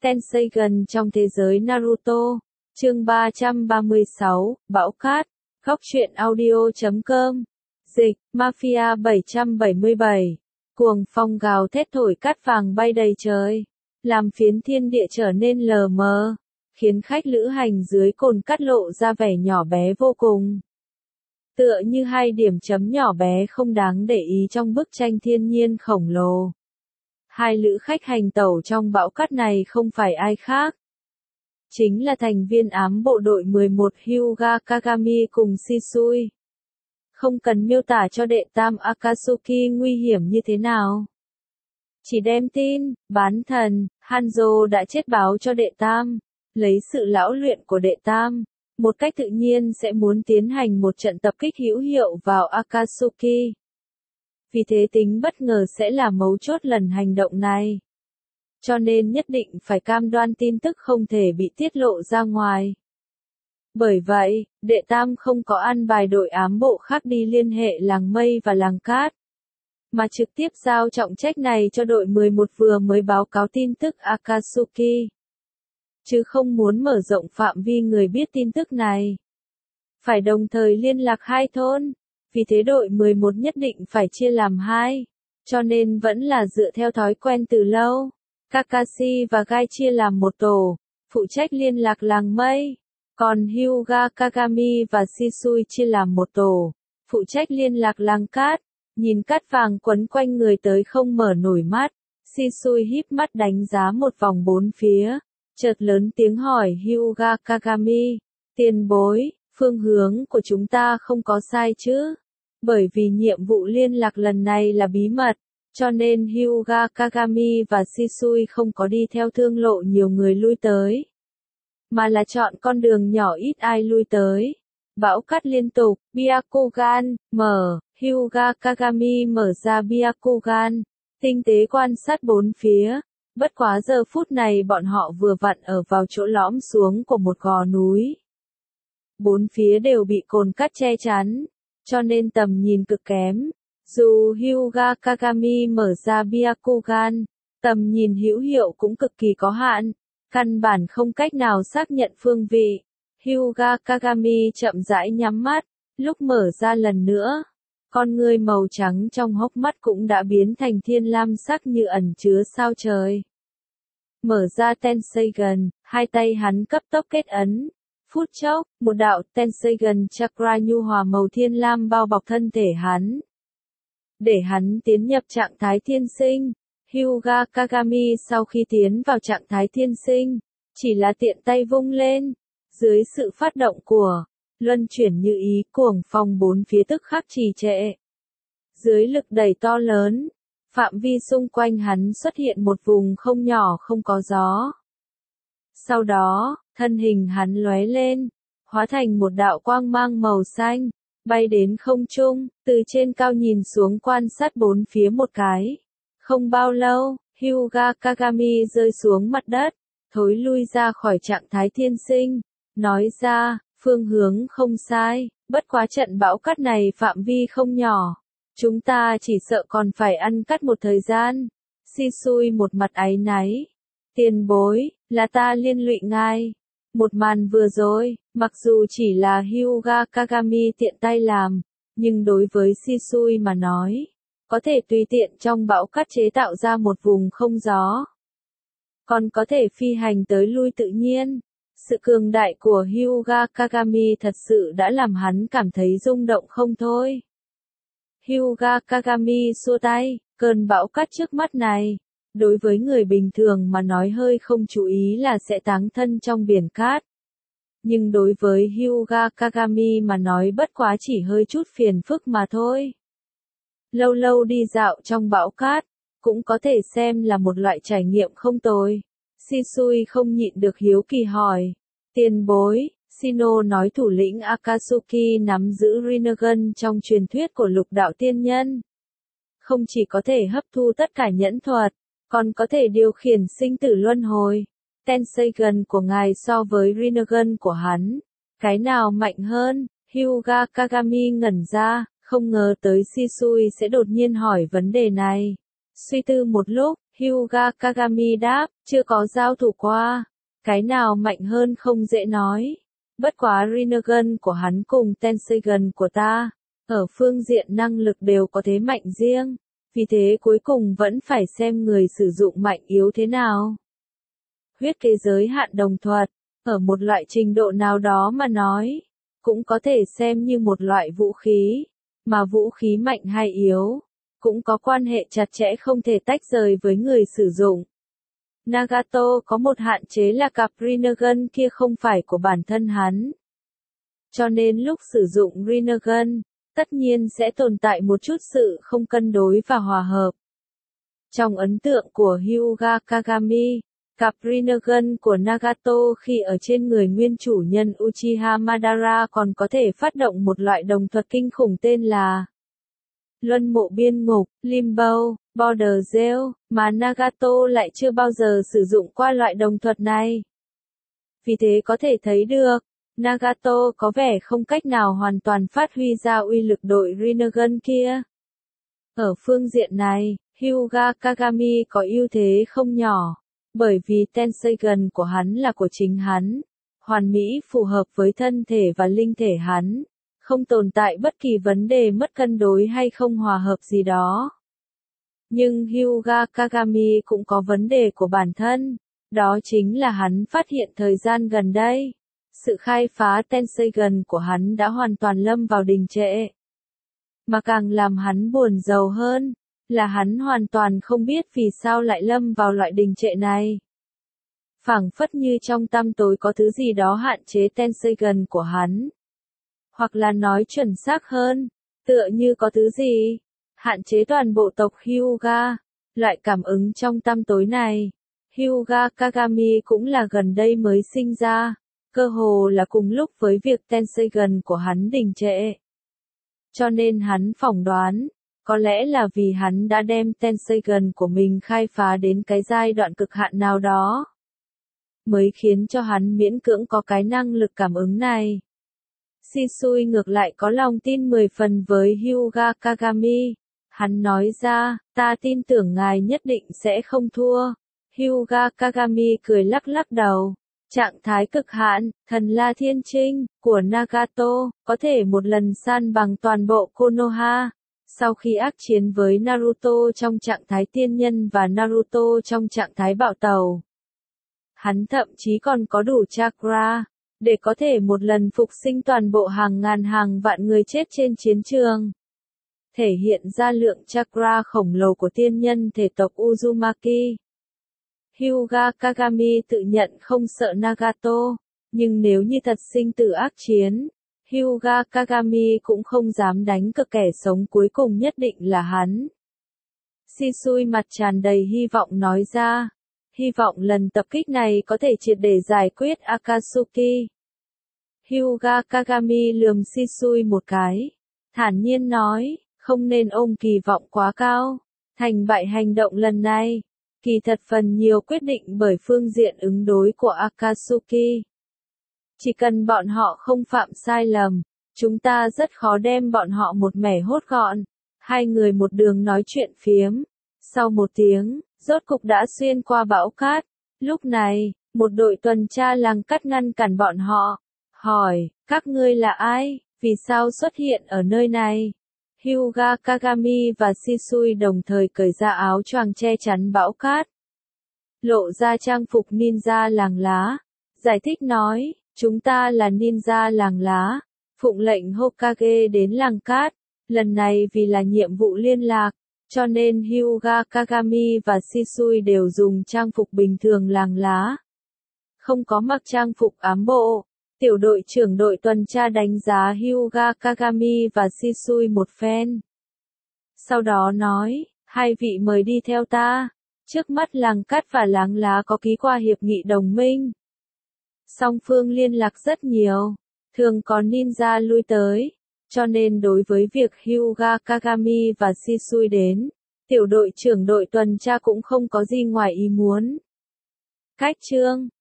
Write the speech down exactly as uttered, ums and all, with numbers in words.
Tenseigan trong thế giới Naruto. Chương ba trăm ba mươi sáu, Bão Cát. Góc truyện audio chấm com. Dịch, Mafia bảy trăm bảy mươi bảy. Cuồng phong gào thét thổi cát vàng bay đầy trời, làm phiến thiên địa trở nên lờ mờ, khiến khách lữ hành dưới cồn cát lộ ra vẻ nhỏ bé vô cùng. Tựa như hai điểm chấm nhỏ bé không đáng để ý trong bức tranh thiên nhiên khổng lồ. Hai lữ khách hành tẩu trong bão cát này không phải ai khác. Chính là thành viên ám bộ đội mười một Hyuga Kagami cùng Shisui. Không cần miêu tả cho đệ tam Akatsuki nguy hiểm như thế nào. Chỉ đem tin, bán thần, Hanzo đã chết báo cho đệ tam, lấy sự lão luyện của đệ tam, một cách tự nhiên sẽ muốn tiến hành một trận tập kích hữu hiệu vào Akatsuki. Vì thế tính bất ngờ sẽ là mấu chốt lần hành động này. Cho nên nhất định phải cam đoan tin tức không thể bị tiết lộ ra ngoài. Bởi vậy, đệ tam không có an bài đội ám bộ khác đi liên hệ làng mây và làng cát, mà trực tiếp giao trọng trách này cho đội mười một vừa mới báo cáo tin tức Akatsuki. Chứ không muốn mở rộng phạm vi người biết tin tức này. Phải đồng thời liên lạc hai thôn, vì thế đội mười một nhất định phải chia làm hai, cho nên vẫn là dựa theo thói quen từ lâu. Kakashi và Gai chia làm một tổ, phụ trách liên lạc làng mây. Còn Hyuga Kagami và Shisui chia làm một tổ, phụ trách liên lạc làng cát. Nhìn cát vàng quấn quanh người tới không mở nổi mắt, Shisui híp mắt đánh giá một vòng bốn phía, chợt lớn tiếng hỏi Hyuga Kagami, tiền bối, phương hướng của chúng ta không có sai chứ? Bởi vì nhiệm vụ liên lạc lần này là bí mật, cho nên Hyuga Kagami và Shisui không có đi theo thương lộ nhiều người lui tới, mà là chọn con đường nhỏ ít ai lui tới. Bão cát liên tục, Byakugan, mở, Hyuga Kagami mở ra Byakugan, tinh tế quan sát bốn phía. Bất quá giờ phút này bọn họ vừa vặn ở vào chỗ lõm xuống của một gò núi. Bốn phía đều bị cồn cát che chắn, cho nên tầm nhìn cực kém. Dù Hyuga Kagami mở ra Byakugan, tầm nhìn hữu hiệu cũng cực kỳ có hạn, căn bản không cách nào xác nhận phương vị. Hyuga Kagami chậm rãi nhắm mắt, lúc mở ra lần nữa, con ngươi màu trắng trong hốc mắt cũng đã biến thành thiên lam sắc như ẩn chứa sao trời. Mở ra Tenseigan, hai tay hắn cấp tốc kết ấn. Phút chốc, một đạo Tenseigan Chakra nhu hòa màu thiên lam bao bọc thân thể hắn, để hắn tiến nhập trạng thái thiên sinh. Hyuga Kagami sau khi tiến vào trạng thái thiên sinh, chỉ là tiện tay vung lên, dưới sự phát động của luân chuyển như ý, cuồng phong bốn phía tức khắc trì trệ. Dưới lực đẩy to lớn, phạm vi xung quanh hắn xuất hiện một vùng không nhỏ không có gió. Sau đó, thân hình hắn lóe lên, hóa thành một đạo quang mang màu xanh, bay đến không trung, từ trên cao nhìn xuống quan sát bốn phía một cái. Không bao lâu, Hyuga Kagami rơi xuống mặt đất, thối lui ra khỏi trạng thái thiên sinh, nói ra, phương hướng không sai, bất quá trận bão cát này phạm vi không nhỏ. Chúng ta chỉ sợ còn phải ăn cắt một thời gian. Shisui một mặt áy náy. Tiền bối, là ta liên lụy ngài. Một màn vừa rồi, mặc dù chỉ là Hyuga Kagami tiện tay làm, nhưng đối với Shisui mà nói, có thể tùy tiện trong bão cát chế tạo ra một vùng không gió, còn có thể phi hành tới lui tự nhiên. Sự cường đại của Hyuga Kagami thật sự đã làm hắn cảm thấy rung động không thôi. Hyuga Kagami xua tay, cơn bão cát trước mắt này, đối với người bình thường mà nói hơi không chú ý là sẽ táng thân trong biển cát. Nhưng đối với Hyuga Kagami mà nói bất quá chỉ hơi chút phiền phức mà thôi. Lâu lâu đi dạo trong bão cát, cũng có thể xem là một loại trải nghiệm không tồi. Shisui không nhịn được hiếu kỳ hỏi. Tiền bối, Shino nói thủ lĩnh Akatsuki nắm giữ Rinnegan trong truyền thuyết của lục đạo tiên nhân. Không chỉ có thể hấp thu tất cả nhẫn thuật, còn có thể điều khiển sinh tử luân hồi. Tenseigan của ngài so với Rinnegan của hắn, cái nào mạnh hơn? Hyuga Kagami ngẩn ra, không ngờ tới Shisui sẽ đột nhiên hỏi vấn đề này. Suy tư một lúc, Hyuga Kagami đáp, chưa có giao thủ qua, cái nào mạnh hơn không dễ nói. Bất quá Rinnegan của hắn cùng Tenseigan của ta, ở phương diện năng lực đều có thế mạnh riêng, vì thế cuối cùng vẫn phải xem người sử dụng mạnh yếu thế nào. Huyết kế giới hạn đồng thuật, ở một loại trình độ nào đó mà nói, cũng có thể xem như một loại vũ khí, mà vũ khí mạnh hay yếu, cũng có quan hệ chặt chẽ không thể tách rời với người sử dụng. Nagato có một hạn chế là cặp Rinnegan kia không phải của bản thân hắn. Cho nên lúc sử dụng Rinnegan, tất nhiên sẽ tồn tại một chút sự không cân đối và hòa hợp. Trong ấn tượng của Hyuga Kagami, cặp Rinnegan của Nagato khi ở trên người nguyên chủ nhân Uchiha Madara còn có thể phát động một loại đồng thuật kinh khủng tên là Luân Mộ Biên Ngục, Limbo, Border Gale, mà Nagato lại chưa bao giờ sử dụng qua loại đồng thuật này. Vì thế có thể thấy được, Nagato có vẻ không cách nào hoàn toàn phát huy ra uy lực đội Rinnegan kia. Ở phương diện này, Hyuga Kagami có ưu thế không nhỏ, bởi vì Tenseigan của hắn là của chính hắn, hoàn mỹ phù hợp với thân thể và linh thể hắn, không tồn tại bất kỳ vấn đề mất cân đối hay không hòa hợp gì đó. Nhưng Hyuga Kagami cũng có vấn đề của bản thân, đó chính là hắn phát hiện thời gian gần đây, sự khai phá Tenseigan của hắn đã hoàn toàn lâm vào đình trệ. Mà càng làm hắn buồn rầu hơn, là hắn hoàn toàn không biết vì sao lại lâm vào loại đình trệ này. Phảng phất như trong tăm tối có thứ gì đó hạn chế Tenseigan của hắn. Hoặc là nói chuẩn xác hơn, tựa như có thứ gì hạn chế toàn bộ tộc Hyuga. Loại cảm ứng trong tăm tối này, Hyuga Kagami cũng là gần đây mới sinh ra, cơ hồ là cùng lúc với việc Tenseigan của hắn đình trệ. Cho nên hắn phỏng đoán, có lẽ là vì hắn đã đem Tenseigan của mình khai phá đến cái giai đoạn cực hạn nào đó, mới khiến cho hắn miễn cưỡng có cái năng lực cảm ứng này. Shisui ngược lại có lòng tin mười phần với Hyuga Kagami. Hắn nói ra, ta tin tưởng ngài nhất định sẽ không thua. Hyuga Kagami cười lắc lắc đầu. Trạng thái cực hạn, thần La Thiên Trinh, của Nagato, có thể một lần san bằng toàn bộ Konoha. Sau khi ác chiến với Naruto trong trạng thái tiên nhân và Naruto trong trạng thái bạo tàu, hắn thậm chí còn có đủ chakra, để có thể một lần phục sinh toàn bộ hàng ngàn hàng vạn người chết trên chiến trường. Thể hiện ra lượng chakra khổng lồ của tiên nhân thể tộc Uzumaki. Hyuga Kagami tự nhận không sợ Nagato, nhưng nếu như thật sinh tử ác chiến, Hyuga Kagami cũng không dám đánh cược kẻ sống cuối cùng nhất định là hắn. Shisui mặt tràn đầy hy vọng nói ra, hy vọng lần tập kích này có thể triệt để giải quyết Akatsuki. Hyuga Kagami lườm Shisui một cái, thản nhiên nói, không nên ôm kỳ vọng quá cao. Thành bại hành động lần này, kỳ thật phần nhiều quyết định bởi phương diện ứng đối của Akatsuki. Chỉ cần bọn họ không phạm sai lầm, chúng ta rất khó đem bọn họ một mẻ hốt gọn. Hai người một đường nói chuyện phiếm. Sau một tiếng, rốt cục đã xuyên qua bão cát. Lúc này, một đội tuần tra làng cắt ngăn cản bọn họ. Hỏi, các ngươi là ai? Vì sao xuất hiện ở nơi này? Hyuga Kagami và Shisui đồng thời cởi ra áo choàng che chắn bão cát, lộ ra trang phục ninja làng lá. Giải thích nói, chúng ta là ninja làng lá, phụng lệnh Hokage đến làng cát. Lần này vì là nhiệm vụ liên lạc, cho nên Hyuga Kagami và Shisui đều dùng trang phục bình thường làng lá, không có mặc trang phục ám bộ. Tiểu đội trưởng đội tuần tra đánh giá Hyuga Kagami và Shisui một phen. Sau đó nói, hai vị mời đi theo ta. Trước mắt làng cát và láng lá có ký qua hiệp nghị đồng minh. Song phương liên lạc rất nhiều, thường có ninja lui tới. Cho nên đối với việc Hyuga Kagami và Shisui đến, tiểu đội trưởng đội tuần tra cũng không có gì ngoài ý muốn. Cách chương